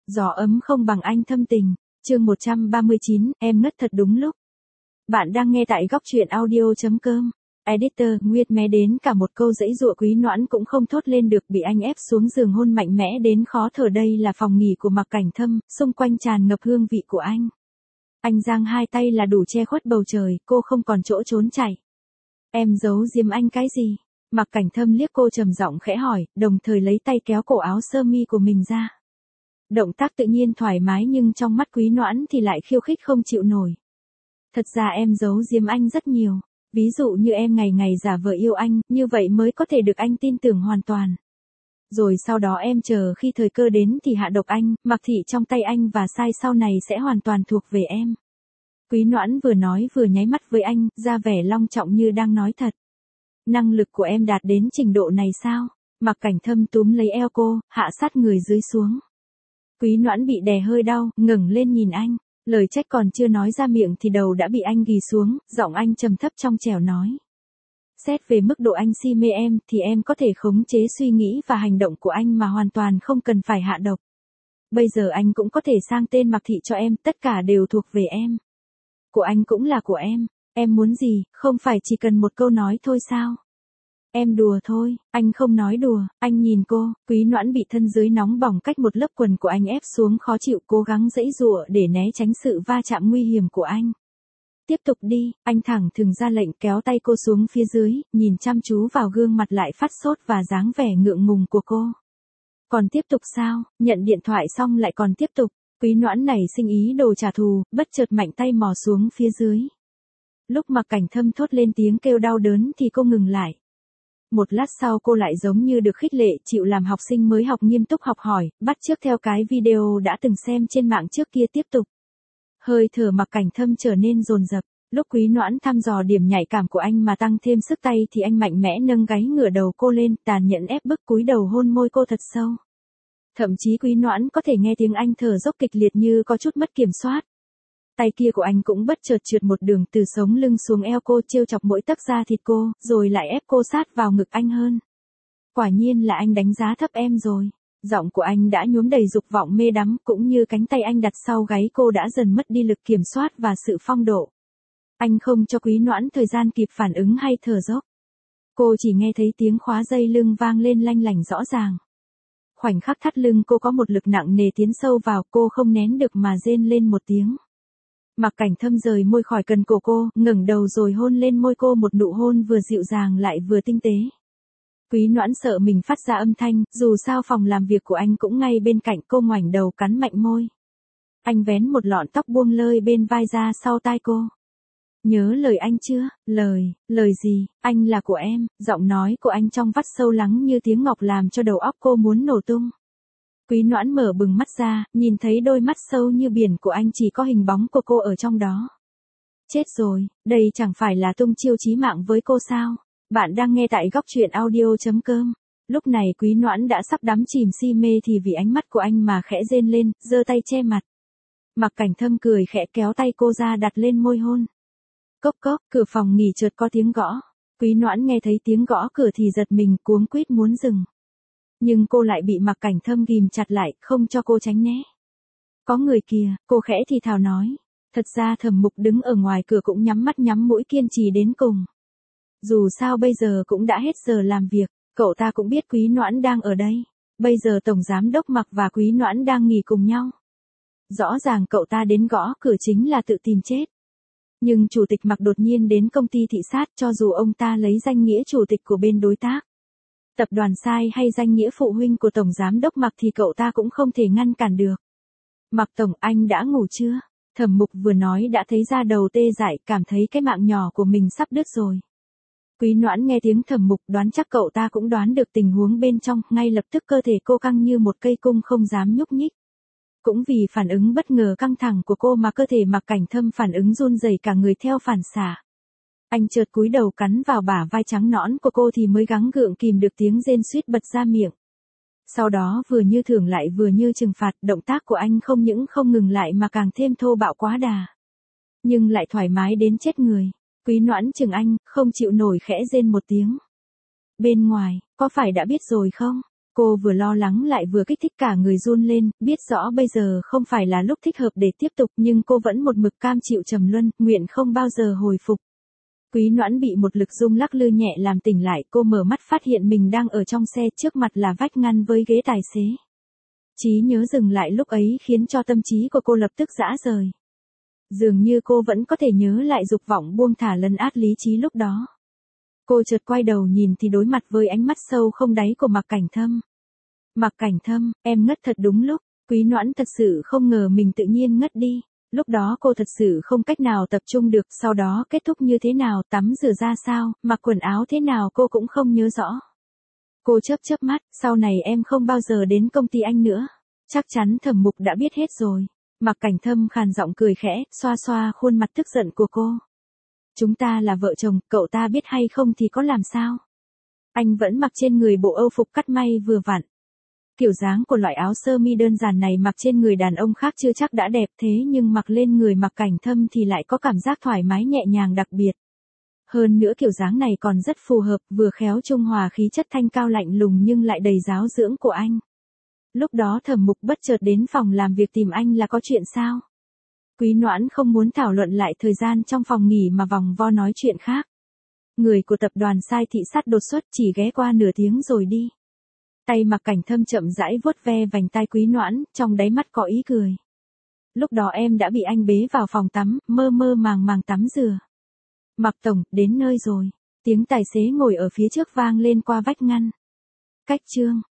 Gió ấm không bằng anh thâm tình. Chương 139, em ngất thật đúng lúc. Bạn đang nghe tại góc truyện audio.com. Editor, Nguyệt mé đến cả một câu giãy giụa Quý Noãn cũng không thốt lên được, bị anh ép xuống giường hôn mạnh mẽ đến khó thở. Đây là phòng nghỉ của Mạc Cảnh Thâm, xung quanh tràn ngập hương vị của anh. Anh giang hai tay là đủ che khuất bầu trời, cô không còn chỗ trốn chạy. Em giấu giếm anh cái gì? Mạc Cảnh Thâm liếc cô trầm giọng khẽ hỏi, đồng thời lấy tay kéo cổ áo sơ mi của mình ra. Động tác tự nhiên thoải mái nhưng trong mắt Quý Noãn thì lại khiêu khích không chịu nổi. Thật ra em giấu giếm anh rất nhiều. Ví dụ như em ngày ngày giả vờ yêu anh, như vậy mới có thể được anh tin tưởng hoàn toàn. Rồi sau đó em chờ khi thời cơ đến thì hạ độc anh, Mạc Thị trong tay anh và sai sau này sẽ hoàn toàn thuộc về em. Quý Noãn vừa nói vừa nháy mắt với anh, ra vẻ long trọng như đang nói thật. Năng lực của em đạt đến trình độ này sao? Mạc Cảnh Thâm túm lấy eo cô, hạ sát người dưới xuống. Quý Noãn bị đè hơi đau, ngẩng lên nhìn anh. Lời trách còn chưa nói ra miệng thì đầu đã bị anh ghì xuống, giọng anh trầm thấp trong trẻo nói. Xét về mức độ anh si mê em thì em có thể khống chế suy nghĩ và hành động của anh mà hoàn toàn không cần phải hạ độc. Bây giờ anh cũng có thể sang tên Mạc Thị cho em, tất cả đều thuộc về em. Của anh cũng là của em muốn gì, không phải chỉ cần một câu nói thôi sao? Em đùa thôi, anh không nói đùa, anh nhìn cô. Quý Noãn bị thân dưới nóng bỏng cách một lớp quần của anh ép xuống khó chịu, cố gắng giãy giụa để né tránh sự va chạm nguy hiểm của anh. Tiếp tục đi, anh thẳng thừng ra lệnh, kéo tay cô xuống phía dưới, nhìn chăm chú vào gương mặt lại phát sốt và dáng vẻ ngượng ngùng của cô. Còn tiếp tục sao? Nhận điện thoại xong lại còn tiếp tục. Quý Noãn nảy sinh ý đồ trả thù, bất chợt mạnh tay mò xuống phía dưới. Lúc Mạc Cảnh Thâm thốt lên tiếng kêu đau đớn thì cô ngừng lại. Một lát sau cô lại giống như được khích lệ, chịu làm học sinh mới học, nghiêm túc học hỏi, bắt chước theo cái video đã từng xem trên mạng trước kia tiếp tục. Hơi thở Mạc Cảnh Thâm trở nên dồn dập. Lúc Quý Noãn thăm dò điểm nhạy cảm của anh mà tăng thêm sức tay thì anh mạnh mẽ nâng gáy ngửa đầu cô lên, tàn nhẫn ép bức cúi đầu hôn môi cô thật sâu. Thậm chí Quý Noãn có thể nghe tiếng anh thở dốc kịch liệt như có chút mất kiểm soát. Tay kia của anh cũng bất chợt trượt một đường từ sống lưng xuống eo cô, trêu chọc mỗi tấc da thịt cô, rồi lại ép cô sát vào ngực anh hơn. Quả nhiên là anh đánh giá thấp em rồi. Giọng của anh đã nhuốm đầy dục vọng mê đắm, cũng như cánh tay anh đặt sau gáy cô đã dần mất đi lực kiểm soát và sự phong độ. Anh không cho Quý Noãn thời gian kịp phản ứng hay thở dốc. Cô chỉ nghe thấy tiếng khóa dây lưng vang lên lanh lảnh rõ ràng. Khoảnh khắc thắt lưng cô có một lực nặng nề tiến sâu vào, cô không nén được mà rên lên một tiếng. Mạc Cảnh Thâm rời môi khỏi cần cổ cô, ngẩng đầu rồi hôn lên môi cô, một nụ hôn vừa dịu dàng lại vừa tinh tế. Quý Noãn sợ mình phát ra âm thanh, dù sao phòng làm việc của anh cũng ngay bên cạnh, cô ngoảnh đầu cắn mạnh môi. Anh vén một lọn tóc buông lơi bên vai ra sau tai cô. Nhớ lời anh chưa? Lời gì? Anh là của em. Giọng nói của anh trong vắt sâu lắng như tiếng ngọc làm cho đầu óc cô muốn nổ tung. Quý Noãn mở bừng mắt ra, nhìn thấy đôi mắt sâu như biển của anh, chỉ có hình bóng của cô ở trong đó. Chết rồi, đây chẳng phải là tung chiêu chí mạng với cô sao? Bạn đang nghe tại góc truyện audio.com. Lúc này Quý Noãn đã sắp đắm chìm si mê thì vì ánh mắt của anh mà khẽ rên lên, giơ tay che mặt. Mạc Cảnh Thâm cười khẽ kéo tay cô ra đặt lên môi hôn. Cốc cốc, cửa phòng nghỉ chợt có tiếng gõ. Quý Noãn nghe thấy tiếng gõ cửa thì giật mình, cuống quýt muốn dừng. Nhưng cô lại bị Mạc Cảnh Thâm ghìm chặt lại, không cho cô tránh né. Có người kìa, cô khẽ thì thào nói. Thật ra Thẩm Mục đứng ở ngoài cửa cũng nhắm mắt nhắm mũi kiên trì đến cùng. Dù sao bây giờ cũng đã hết giờ làm việc, cậu ta cũng biết Quý Noãn đang ở đây. Bây giờ Tổng Giám Đốc Mạc và Quý Noãn đang nghỉ cùng nhau. Rõ ràng cậu ta đến gõ cửa chính là tự tìm chết. Nhưng Chủ tịch Mạc đột nhiên đến công ty thị sát, cho dù ông ta lấy danh nghĩa chủ tịch của bên đối tác, tập đoàn sai hay danh nghĩa phụ huynh của Tổng Giám Đốc Mạc thì cậu ta cũng không thể ngăn cản được. Mạc Tổng, anh đã ngủ chưa? Thẩm Mục vừa nói đã thấy da đầu tê dại, cảm thấy cái mạng nhỏ của mình sắp đứt rồi. Quý Noãn nghe tiếng Thẩm Mục, đoán chắc cậu ta cũng đoán được tình huống bên trong, ngay lập tức cơ thể cô căng như một cây cung, không dám nhúc nhích. Cũng vì phản ứng bất ngờ căng thẳng của cô mà cơ thể Mạc Cảnh Thâm phản ứng run rẩy cả người theo phản xạ. Anh chợt cúi đầu cắn vào bả vai trắng nõn của cô thì mới gắng gượng kìm được tiếng rên suýt bật ra miệng. Sau đó vừa như thưởng lại vừa như trừng phạt, động tác của anh không những không ngừng lại mà càng thêm thô bạo quá đà. Nhưng lại thoải mái đến chết người. Quý Noãn chừng anh, không chịu nổi khẽ rên một tiếng. Bên ngoài, có phải đã biết rồi không? Cô vừa lo lắng lại vừa kích thích cả người run lên, biết rõ bây giờ không phải là lúc thích hợp để tiếp tục nhưng cô vẫn một mực cam chịu trầm luân, nguyện không bao giờ hồi phục. Quý Noãn bị một lực rung lắc lư nhẹ làm tỉnh lại, cô mở mắt phát hiện mình đang ở trong xe, trước mặt là vách ngăn với ghế tài xế. Trí nhớ dừng lại lúc ấy khiến cho tâm trí của cô lập tức rã rời. Dường như cô vẫn có thể nhớ lại dục vọng buông thả lấn át lý trí lúc đó. Cô chợt quay đầu nhìn thì đối mặt với ánh mắt sâu không đáy của Mạc Cảnh Thâm. Mạc Cảnh Thâm, em ngất thật đúng lúc. Quý Noãn thật sự không ngờ mình tự nhiên ngất đi. Lúc đó cô thật sự không cách nào tập trung được, sau đó kết thúc như thế nào, tắm rửa ra sao, mặc quần áo thế nào cô cũng không nhớ rõ. Cô chớp chớp mắt, sau này em không bao giờ đến công ty anh nữa. Chắc chắn Thẩm Mục đã biết hết rồi. Mạc Cảnh Thâm khàn giọng cười khẽ, xoa xoa khuôn mặt tức giận của cô. Chúng ta là vợ chồng, cậu ta biết hay không thì có làm sao. Anh vẫn mặc trên người bộ âu phục cắt may vừa vặn. Kiểu dáng của loại áo sơ mi đơn giản này mặc trên người đàn ông khác chưa chắc đã đẹp thế nhưng mặc lên người Mạc Cảnh Thâm thì lại có cảm giác thoải mái nhẹ nhàng đặc biệt. Hơn nữa kiểu dáng này còn rất phù hợp, vừa khéo trung hòa khí chất thanh cao lạnh lùng nhưng lại đầy giáo dưỡng của anh. Lúc đó Thẩm Mục bất chợt đến phòng làm việc tìm anh là có chuyện sao? Quý Noãn không muốn thảo luận lại thời gian trong phòng nghỉ mà vòng vo nói chuyện khác. Người của tập đoàn sai thị sát đột xuất chỉ ghé qua nửa tiếng rồi đi. Tay Mạc Cảnh Thâm chậm rãi vuốt ve vành tai Quý Noãn, trong đáy mắt có ý cười. Lúc đó em đã bị anh bế vào phòng tắm, mơ mơ màng màng tắm rửa. Mạc Tổng, đến nơi rồi. Tiếng tài xế ngồi ở phía trước vang lên qua vách ngăn. Cách chương.